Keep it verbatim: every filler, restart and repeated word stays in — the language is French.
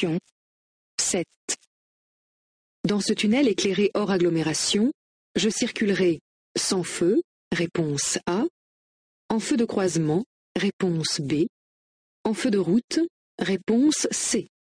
agglomération. sept. Dans ce tunnel éclairé hors agglomération, je circulerai sans feu, réponse A, en feu de croisement, réponse B, en feu de route, réponse C.